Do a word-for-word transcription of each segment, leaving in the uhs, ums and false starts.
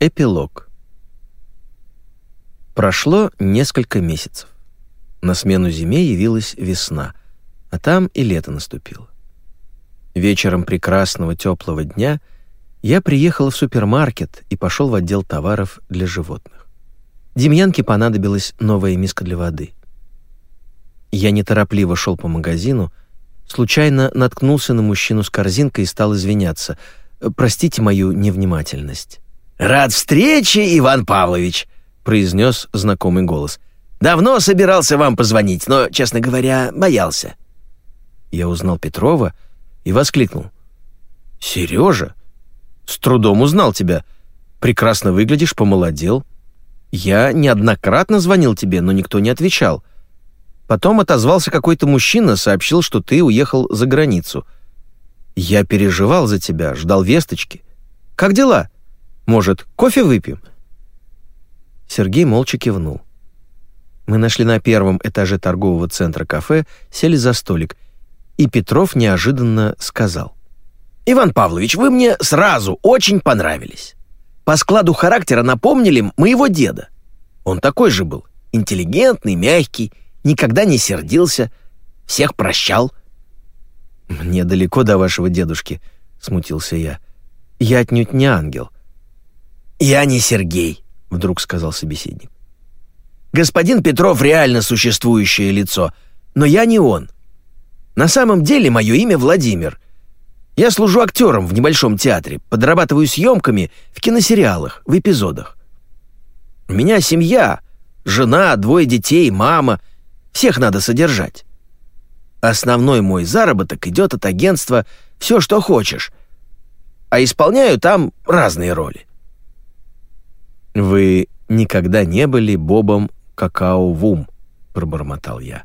Эпилог. Прошло несколько месяцев. На смену зиме явилась весна, а там и лето наступило. Вечером прекрасного теплого дня я приехал в супермаркет и пошел в отдел товаров для животных. Демьянке понадобилась новая миска для воды. Я неторопливо шел по магазину, случайно наткнулся на мужчину с корзинкой и стал извиняться. «Простите мою невнимательность». «Рад встрече, Иван Павлович», — произнес знакомый голос. «Давно собирался вам позвонить, но, честно говоря, боялся». Я узнал Петрова и воскликнул. «Сережа, с трудом узнал тебя. Прекрасно выглядишь, помолодел. Я неоднократно звонил тебе, но никто не отвечал. Потом отозвался какой-то мужчина, сообщил, что ты уехал за границу. Я переживал за тебя, ждал весточки. Как дела? Может, кофе выпьем?» Сергей молча кивнул. Мы нашли на первом этаже торгового центра кафе, сели за столик, и Петров неожиданно сказал. «Иван Павлович, вы мне сразу очень понравились. По складу характера напомнили моего деда. Он такой же был, интеллигентный, мягкий, никогда не сердился, всех прощал». «Мне далеко до вашего дедушки», — смутился я. «Я отнюдь не ангел». «Я не Сергей», — вдруг сказал собеседник. «Господин Петров реально существующее лицо, но я не он. На самом деле мое имя Владимир. Я служу актером в небольшом театре, подрабатываю съемками в киносериалах, в эпизодах. У меня семья, жена, двое детей, мама. Всех надо содержать. Основной мой заработок идет от агентства «Все, что хочешь», а исполняю там разные роли». «Вы никогда не были Бобом Какао-Вум», — пробормотал я.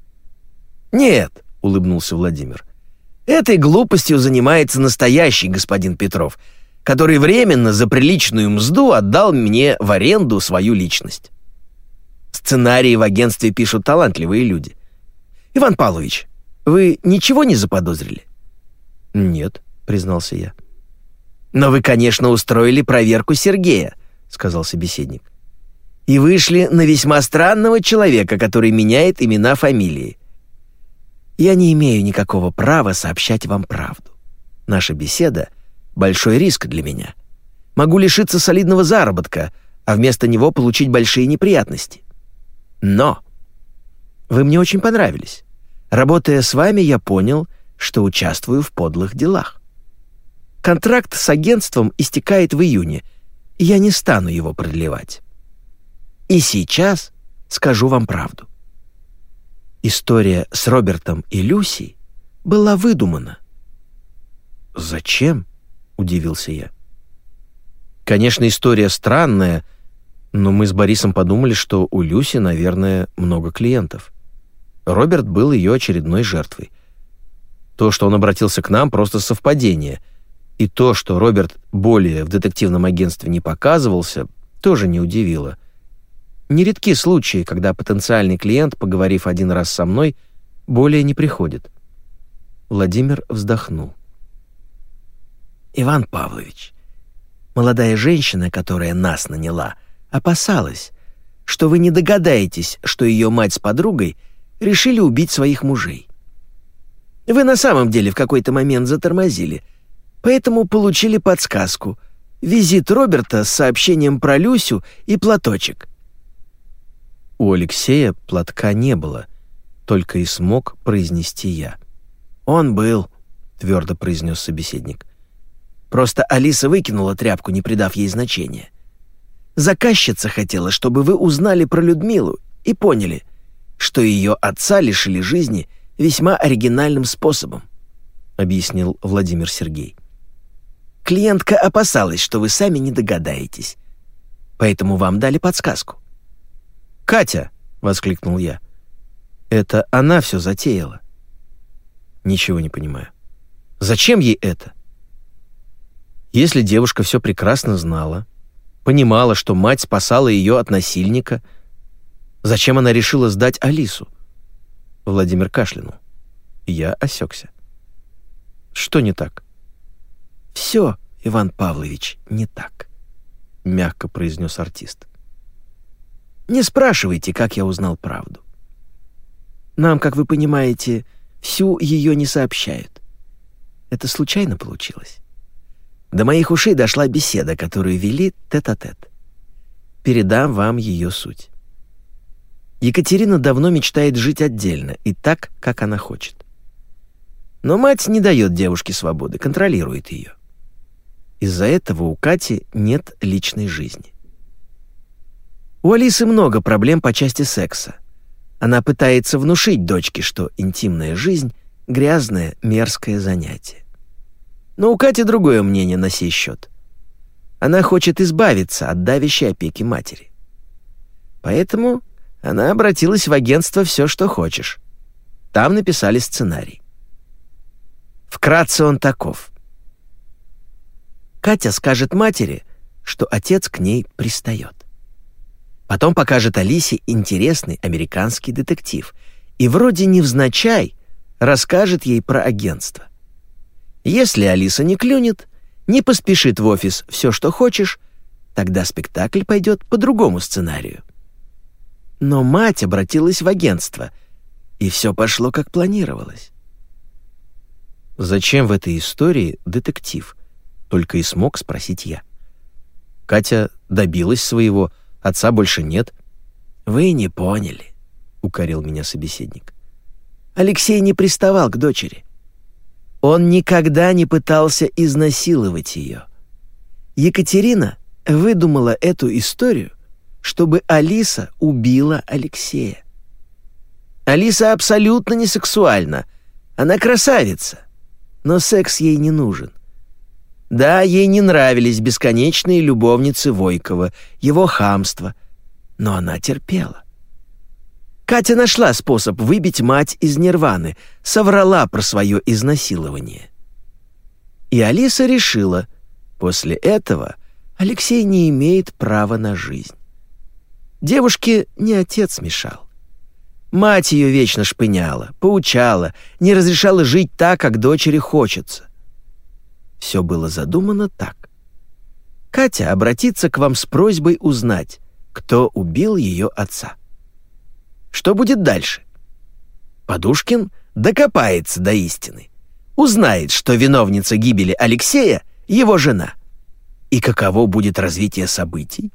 «Нет», — улыбнулся Владимир. «Этой глупостью занимается настоящий господин Петров, который временно за приличную мзду отдал мне в аренду свою личность. Сценарии в агентстве пишут талантливые люди. Иван Павлович, вы ничего не заподозрили?» «Нет», — признался я. «Но вы, конечно, устроили проверку Сергея», — сказал собеседник. «И вышли на весьма странного человека, который меняет имена, фамилии. Я не имею никакого права сообщать вам правду. Наша беседа — большой риск для меня. Могу лишиться солидного заработка, а вместо него получить большие неприятности. Но вы мне очень понравились. Работая с вами, я понял, что участвую в подлых делах. Контракт с агентством истекает в июне, и я не стану его продлевать. И сейчас скажу вам правду. История с Робертом и Люси была выдумана». «Зачем?» — удивился я. «Конечно, история странная, но мы с Борисом подумали, что у Люси, наверное, много клиентов. Роберт был ее очередной жертвой. То, что он обратился к нам, просто совпадение. И то, что Роберт более в детективном агентстве не показывался, тоже не удивило. Нередки случаи, когда потенциальный клиент, поговорив один раз со мной, более не приходит». Владимир вздохнул. «Иван Павлович, молодая женщина, которая нас наняла, опасалась, что вы не догадаетесь, что ее мать с подругой решили убить своих мужей. Вы на самом деле в какой-то момент затормозили, поэтому получили подсказку — визит Роберта с сообщением про Люсю и платочек». У Алексея платка не было, только и смог произнести я. «Он был», — твердо произнес собеседник. «Просто Алиса выкинула тряпку, не придав ей значения. Заказчица хотела, чтобы вы узнали про Людмилу и поняли, что ее отца лишили жизни весьма оригинальным способом», — объяснил Владимир Сергей. «Клиентка опасалась, что вы сами не догадаетесь, поэтому вам дали подсказку». «Катя!» — воскликнул я. «Это она все затеяла». «Ничего не понимаю. Зачем ей это?» Если девушка все прекрасно знала, понимала, что мать спасала ее от насильника, зачем она решила сдать Алису? Владимир кашлянул. Я осекся. «Что не так?» «Все, Иван Павлович, не так. — мягко произнес артист. «Не спрашивайте, как я узнал правду. Нам, как вы понимаете, всю ее не сообщают. Это случайно получилось. До моих ушей дошла беседа, которую вели тет-а-тет. Передам вам ее суть. Екатерина давно мечтает жить отдельно и так, как она хочет. Но мать не дает девушке свободы, контролирует ее. Из-за этого у Кати нет личной жизни. У Алисы много проблем по части секса. Она пытается внушить дочке, что интимная жизнь — грязное, мерзкое занятие. Но у Кати другое мнение на сей счет. Она хочет избавиться от давящей опеки матери. Поэтому она обратилась в агентство «Все, что хочешь». Там написали сценарий. Вкратце он таков. Катя скажет матери, что отец к ней пристает. Потом покажет Алисе интересный американский детектив и вроде невзначай расскажет ей про агентство. Если Алиса не клюнет, не поспешит в офис «Все, что хочешь», тогда спектакль пойдет по другому сценарию. Но мать обратилась в агентство, и все пошло, как планировалось. «Зачем в этой истории детектив?» — только и смог спросить я. Катя добилась своего, отца больше нет. «Вы не поняли», — укорил меня собеседник. «Алексей не приставал к дочери. Он никогда не пытался изнасиловать ее. Екатерина выдумала эту историю, чтобы Алиса убила Алексея. Алиса абсолютно не сексуальна. Она красавица, но секс ей не нужен. Да, ей не нравились бесконечные любовницы Войкова, его хамство, но она терпела. Катя нашла способ выбить мать из нирваны, соврала про свое изнасилование. И Алиса решила, после этого Алексей не имеет права на жизнь. Девушке не отец мешал. Мать ее вечно шпыняла, поучала, не разрешала жить так, как дочери хочется. Все было задумано так. Катя обратится к вам с просьбой узнать, кто убил ее отца. Что будет дальше? Подушкин докопается до истины, узнает, что виновница гибели Алексея — его жена. И каково будет развитие событий?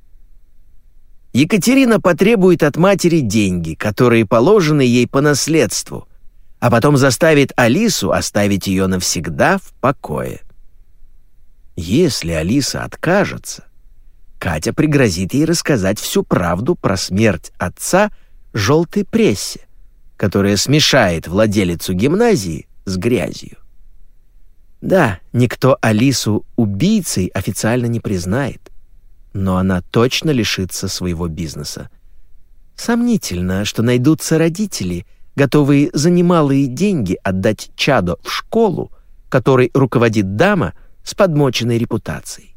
Екатерина потребует от матери деньги, которые положены ей по наследству, а потом заставит Алису оставить ее навсегда в покое. Если Алиса откажется, Катя пригрозит ей рассказать всю правду про смерть отца желтой прессе, которая смешает владелицу гимназии с грязью. Да, никто Алису убийцей официально не признает, но она точно лишится своего бизнеса. Сомнительно, что найдутся родители, готовые за немалые деньги отдать чадо в школу, которой руководит дама с подмоченной репутацией.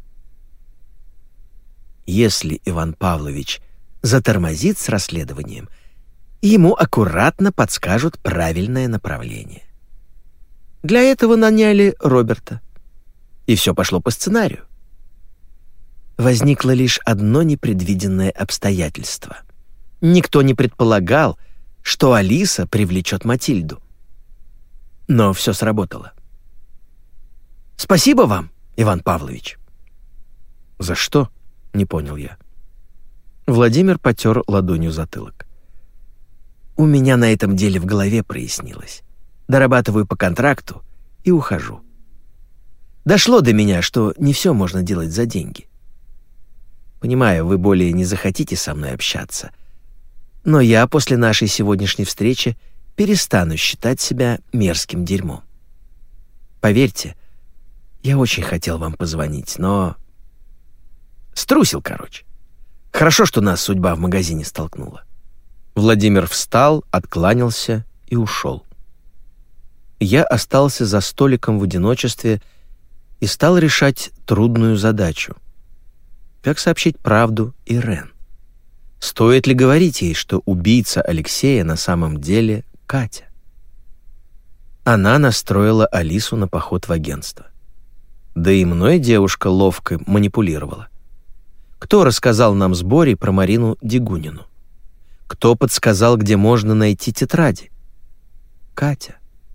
Если Иван Павлович затормозит с расследованием, ему аккуратно подскажут правильное направление. Для этого наняли Роберта. И все пошло по сценарию. Возникло лишь одно непредвиденное обстоятельство. Никто не предполагал, что Алиса привлечет Матильду. Но все сработало. Спасибо вам, Иван Павлович. «За что?» — не понял я. Владимир потер ладонью затылок. У меня на этом деле в голове прояснилось. Дорабатываю по контракту и ухожу. Дошло до меня, что не все можно делать за деньги. Понимаю, вы более не захотите со мной общаться, но я после нашей сегодняшней встречи перестану считать себя мерзким дерьмом. Поверьте, я очень хотел вам позвонить, но... Струсил, короче. Хорошо, что нас судьба в магазине столкнула. Владимир встал, откланялся и ушел. Я остался за столиком в одиночестве и стал решать трудную задачу. Как сообщить правду Ирен? Стоит ли говорить ей, что убийца Алексея на самом деле Катя? Она настроила Алису на поход в агентство. Да и мной девушка ловко манипулировала. Кто рассказал нам с Борей про Марину Дегунину? Кто подсказал, где можно найти тетради? Катя.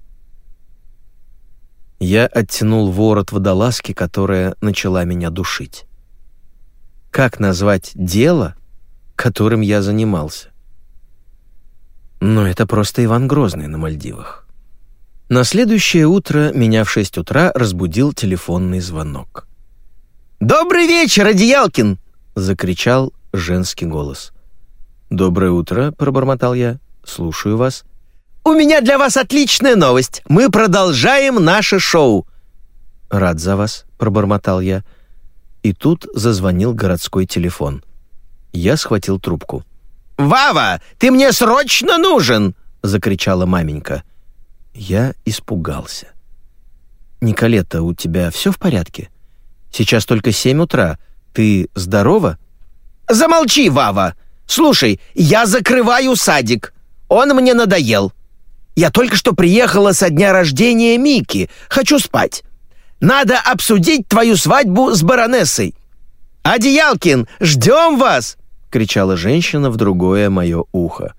Я оттянул ворот водолазки, которая начала меня душить. Как назвать дело, которым я занимался? Но это просто Иван Грозный на Мальдивах. На следующее утро меня в шесть утра разбудил телефонный звонок. «Добрый вечер, Одеялкин!» — закричал женский голос. «Доброе утро», — пробормотал я. «Слушаю вас». «У меня для вас отличная новость. Мы продолжаем наше шоу». «Рад за вас», — пробормотал я. И тут зазвонил городской телефон. Я схватил трубку. «Вава, ты мне срочно нужен!» — закричала маменька. Я испугался. «Николета, у тебя все в порядке? Сейчас только семь утра. Ты здорова?» «Замолчи, Вава! Слушай, я закрываю садик. Он мне надоел. Я только что приехала со дня рождения Мики. Хочу спать. Надо обсудить твою свадьбу с баронессой. Одеялкин, ждем вас!» — кричала женщина в другое мое ухо.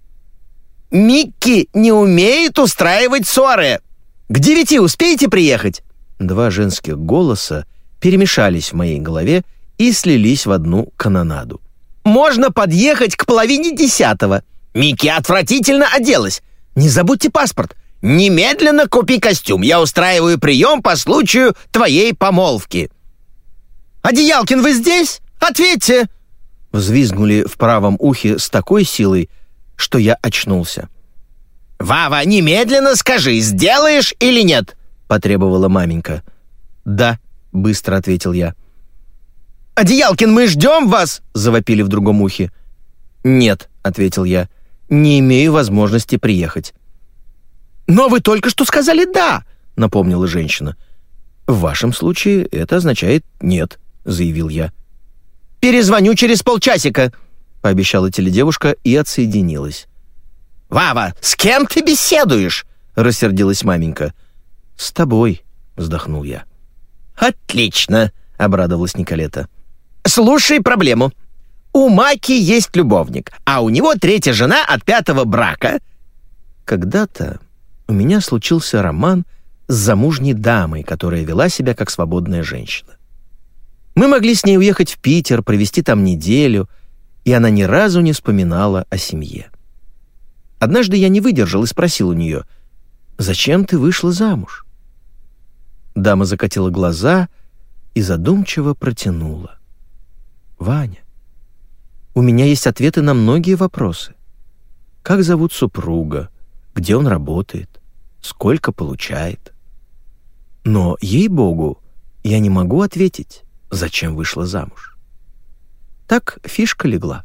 «Микки не умеет устраивать ссоры. К девяти успеете приехать?» Два женских голоса перемешались в моей голове и слились в одну канонаду. «Можно подъехать к половине десятого. Микки отвратительно оделась. Не забудьте паспорт. Немедленно купи костюм. Я устраиваю прием по случаю твоей помолвки». «Одеялкин, вы здесь? Ответьте!» Взвизгнули в правом ухе с такой силой, что я очнулся. «Вава, немедленно скажи, сделаешь или нет?» — потребовала маменька. «Да», — быстро ответил я. «Одеялкин, мы ждем вас!» — завопили в другом ухе. «Нет», — ответил я, — «не имею возможности приехать». «Но вы только что сказали «да», — напомнила женщина. «В вашем случае это означает «нет», — заявил я. «Перезвоню через полчасика», — пообещала теледевушка и отсоединилась. «Вава, с кем ты беседуешь?» — рассердилась маменька. «С тобой», — вздохнул я. «Отлично», — обрадовалась Николета. «Слушай проблему. У Маки есть любовник, а у него третья жена от пятого брака». Когда-то у меня случился роман с замужней дамой, которая вела себя как свободная женщина. Мы могли с ней уехать в Питер, провести там неделю, и она ни разу не вспоминала о семье. Однажды я не выдержал и спросил у нее: «Зачем ты вышла замуж?» Дама закатила глаза и задумчиво протянула: «Ваня, у меня есть ответы на многие вопросы. Как зовут супруга, где он работает, сколько получает. Но, ей-богу, я не могу ответить, зачем вышла замуж». Так фишка легла.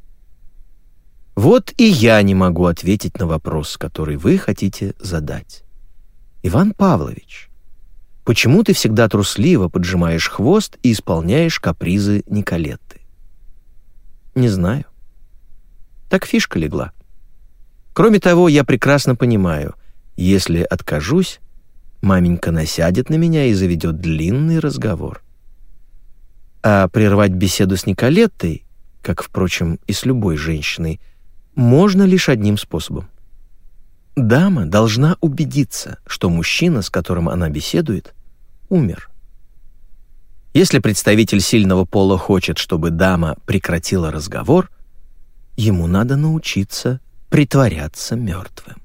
Вот и я не могу ответить на вопрос, который вы хотите задать. Иван Павлович, почему ты всегда трусливо поджимаешь хвост и исполняешь капризы Николетты? Не знаю. Так фишка легла. Кроме того, я прекрасно понимаю, если откажусь, маменька насядет на меня и заведет длинный разговор. А прервать беседу с Николеттой, как, впрочем, и с любой женщиной, можно лишь одним способом. Дама должна убедиться, что мужчина, с которым она беседует, умер. Если представитель сильного пола хочет, чтобы дама прекратила разговор, ему надо научиться притворяться мертвым.